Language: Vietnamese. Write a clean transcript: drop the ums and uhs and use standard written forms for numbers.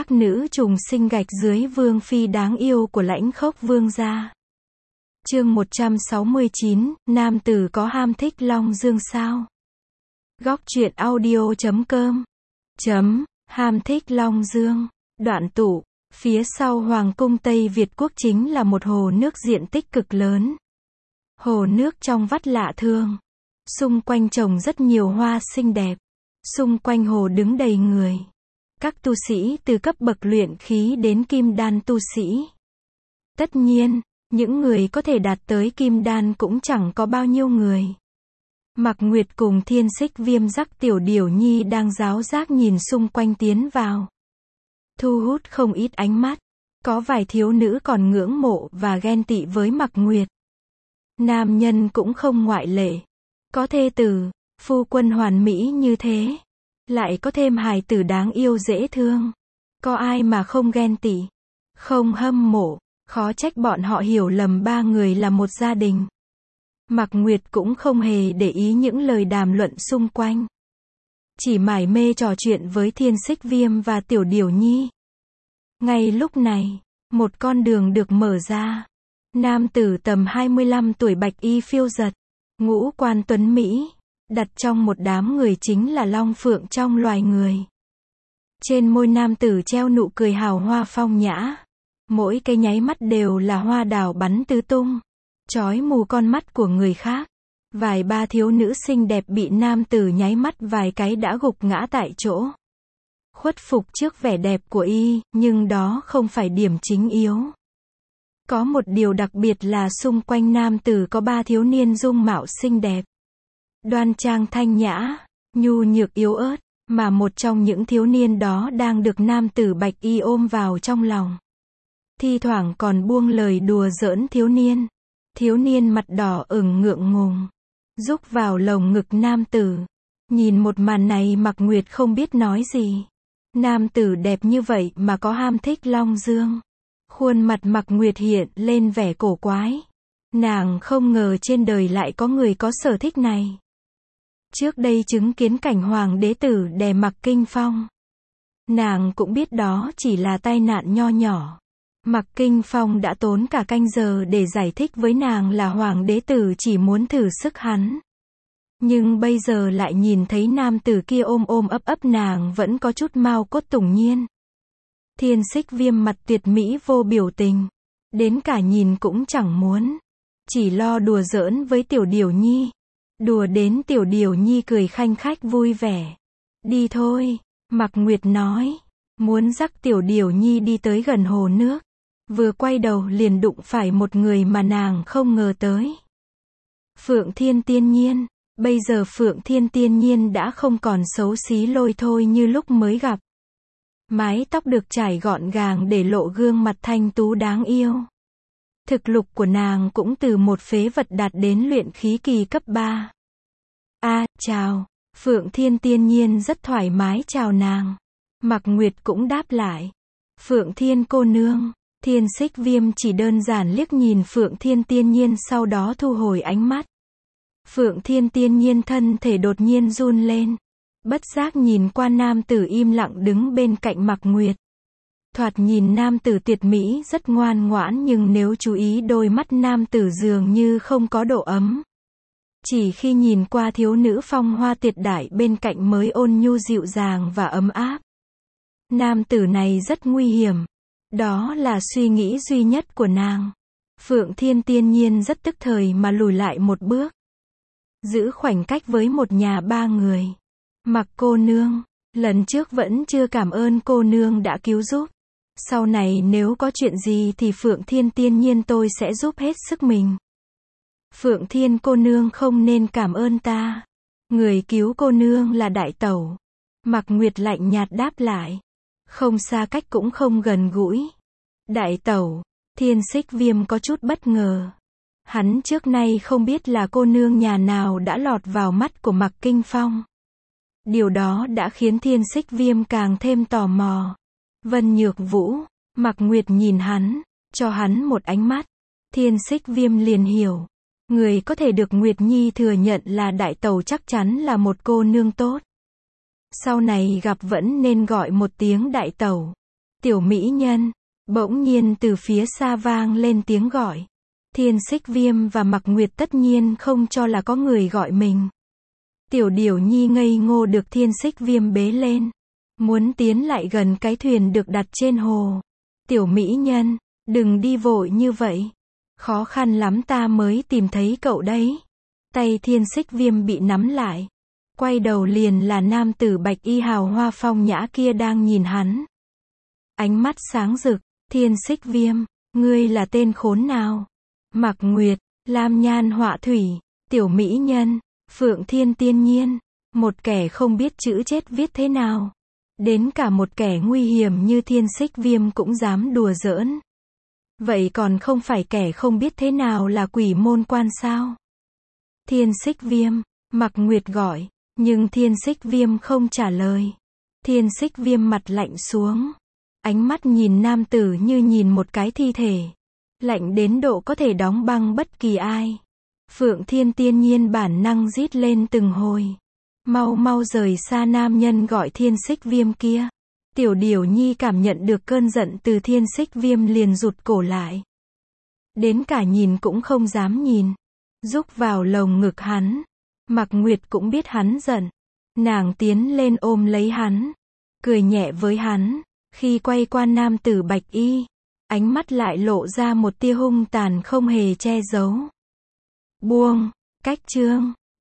các nữ trùng sinh gạch dưới vương phi đáng yêu của Lãnh Khốc Vương gia. Chương 169, nam tử có ham thích Long Dương sao? Góc truyện audio.com. Ham thích Long Dương. Đoạn tụ. Phía sau Hoàng cung Tây Việt Quốc chính là một hồ nước diện tích cực lớn. Hồ nước trong vắt lạ thường. Xung quanh trồng rất nhiều hoa xinh đẹp. Xung quanh hồ đứng đầy người. Các tu sĩ từ cấp bậc luyện khí đến kim đan tu sĩ. Tất nhiên, những người có thể đạt tới kim đan cũng chẳng có bao nhiêu người. Mạc Nguyệt cùng Thiên Xích Viêm dắt Tiểu Điểu Nhi đang giáo giác nhìn xung quanh tiến vào. Thu hút không ít ánh mắt. Có vài thiếu nữ còn ngưỡng mộ và ghen tị với Mạc Nguyệt. Nam nhân cũng không ngoại lệ. Có thê tử, phu quân hoàn mỹ như thế. Lại có thêm hài tử đáng yêu dễ thương. Có ai mà không ghen tị, không hâm mộ, khó trách bọn họ hiểu lầm ba người là một gia đình. Mạc Nguyệt cũng không hề để ý những lời đàm luận xung quanh. Chỉ mải mê trò chuyện với Thiên Xích Viêm và Tiểu Điểu Nhi. Ngay lúc này, một con đường được mở ra. Nam tử tầm 25 tuổi bạch y phiêu giật, ngũ quan tuấn Mỹ, đặt trong một đám người chính là Long Phượng trong loài người. Trên môi nam tử treo nụ cười hào hoa phong nhã. Mỗi cái nháy mắt đều là hoa đào bắn tứ tung, chói mù con mắt của người khác. Vài ba thiếu nữ xinh đẹp bị nam tử nháy mắt vài cái đã gục ngã tại chỗ. Khuất phục trước vẻ đẹp của y, nhưng đó không phải điểm chính yếu. Có một điều đặc biệt là xung quanh nam tử có ba thiếu niên dung mạo xinh đẹp. Đoan trang thanh nhã, nhu nhược yếu ớt, mà một trong những thiếu niên đó đang được nam tử bạch y ôm vào trong lòng. Thi thoảng còn buông lời đùa giỡn thiếu niên. Thiếu niên mặt đỏ ửng ngượng ngùng, rúc vào lồng ngực nam tử. Nhìn một màn này Mạc Nguyệt không biết nói gì. Nam tử đẹp như vậy mà có ham thích Long Dương. Khuôn mặt Mạc Nguyệt hiện lên vẻ cổ quái. Nàng không ngờ trên đời lại có người có sở thích này. Trước đây chứng kiến cảnh hoàng đế tử đè Mạc Kinh Phong. Nàng cũng biết đó chỉ là tai nạn nho nhỏ. Mạc Kinh Phong đã tốn cả canh giờ để giải thích với nàng là hoàng đế tử chỉ muốn thử sức hắn. Nhưng bây giờ lại nhìn thấy nam tử kia ôm ôm ấp ấp, nàng vẫn có chút mao cốt tủng nhiên. Thiên Xích Viêm mặt tuyệt mỹ vô biểu tình. Đến cả nhìn cũng chẳng muốn. Chỉ lo đùa giỡn với Tiểu Điểu Nhi. Đùa đến Tiểu Điểu Nhi cười khanh khách vui vẻ. Đi thôi, Mạc Nguyệt nói. Muốn dắt Tiểu Điểu Nhi đi tới gần hồ nước. Vừa quay đầu liền đụng phải một người mà nàng không ngờ tới. Phượng Thiên Tiên Nhiên. Bây giờ Phượng Thiên Tiên Nhiên đã không còn xấu xí lôi thôi như lúc mới gặp. Mái tóc được trải gọn gàng để lộ gương mặt thanh tú đáng yêu. Thực lực của nàng cũng từ một phế vật đạt đến luyện khí kỳ cấp 3. Chào. Phượng Thiên Tiên Nhiên rất thoải mái chào nàng. Mạc Nguyệt cũng đáp lại. Phượng Thiên cô nương. Thiên Xích Viêm chỉ đơn giản liếc nhìn Phượng Thiên Tiên Nhiên sau đó thu hồi ánh mắt. Phượng Thiên Tiên Nhiên thân thể đột nhiên run lên. Bất giác nhìn qua nam tử im lặng đứng bên cạnh Mạc Nguyệt. Thoạt nhìn nam tử tuyệt mỹ rất ngoan ngoãn, nhưng nếu chú ý đôi mắt nam tử dường như không có độ ấm. Chỉ khi nhìn qua thiếu nữ phong hoa tuyệt đại bên cạnh mới ôn nhu dịu dàng và ấm áp. Nam tử này rất nguy hiểm. Đó là suy nghĩ duy nhất của nàng. Phượng Thiên Tiên Nhiên rất tức thời mà lùi lại một bước. Giữ khoảnh cách với một nhà ba người. Mạc cô nương, lần trước vẫn chưa cảm ơn cô nương đã cứu giúp. Sau này nếu có chuyện gì thì Phượng Thiên Tiên Nhiên tôi sẽ giúp hết sức mình. Phượng Thiên cô nương không nên cảm ơn ta. Người cứu cô nương là đại tẩu. Mạc Nguyệt lạnh nhạt đáp lại. Không xa cách cũng không gần gũi. Đại tẩu. Thiên Xích Viêm có chút bất ngờ. Hắn trước nay không biết là cô nương nhà nào đã lọt vào mắt của Mạc Kinh Phong. Điều đó đã khiến Thiên Xích Viêm càng thêm tò mò. Vân Nhược Vũ. Mạc Nguyệt nhìn hắn, cho hắn một ánh mắt. Thiên Xích Viêm liền hiểu. Người có thể được Nguyệt Nhi thừa nhận là đại tẩu chắc chắn là một cô nương tốt. Sau này gặp vẫn nên gọi một tiếng đại tẩu. Tiểu mỹ nhân. Bỗng nhiên từ phía xa vang lên tiếng gọi. Thiên Xích Viêm và Mặc Nguyệt tất nhiên không cho là có người gọi mình. Tiểu Điểu Nhi ngây ngô được Thiên Xích Viêm bế lên. Muốn tiến lại gần cái thuyền được đặt trên hồ. Tiểu mỹ nhân, đừng đi vội như vậy. Khó khăn lắm ta mới tìm thấy cậu đấy. Tay Thiên Xích Viêm bị nắm lại. Quay đầu liền là nam tử bạch y hào hoa phong nhã kia đang nhìn hắn. Ánh mắt sáng rực. Thiên Xích Viêm, ngươi là tên khốn nào? Mặc Nguyệt, Lam Nhan Họa Thủy, Tiểu mỹ nhân, Phượng Thiên Tiên Nhiên, một kẻ không biết chữ chết viết thế nào. Đến cả một kẻ nguy hiểm như Thiên Xích Viêm cũng dám đùa giỡn. Vậy còn không phải kẻ không biết thế nào là quỷ môn quan sao? Thiên Xích Viêm, Mặc Nguyệt gọi, nhưng Thiên Xích Viêm không trả lời. Thiên Xích Viêm mặt lạnh xuống. Ánh mắt nhìn nam tử như nhìn một cái thi thể. Lạnh đến độ có thể đóng băng bất kỳ ai. Phượng Thiên Tiên Nhiên bản năng rít lên từng hồi. Mau mau rời xa nam nhân gọi Thiên Xích Viêm kia. Tiểu Điểu Nhi cảm nhận được cơn giận từ Thiên Xích Viêm liền rụt cổ lại. Đến cả nhìn cũng không dám nhìn. Rúc vào lồng ngực hắn. Mặc Nguyệt cũng biết hắn giận. Nàng tiến lên ôm lấy hắn. Cười nhẹ với hắn. Khi quay qua nam tử bạch y. Ánh mắt lại lộ ra một tia hung tàn không hề che giấu. Buông, cách chương.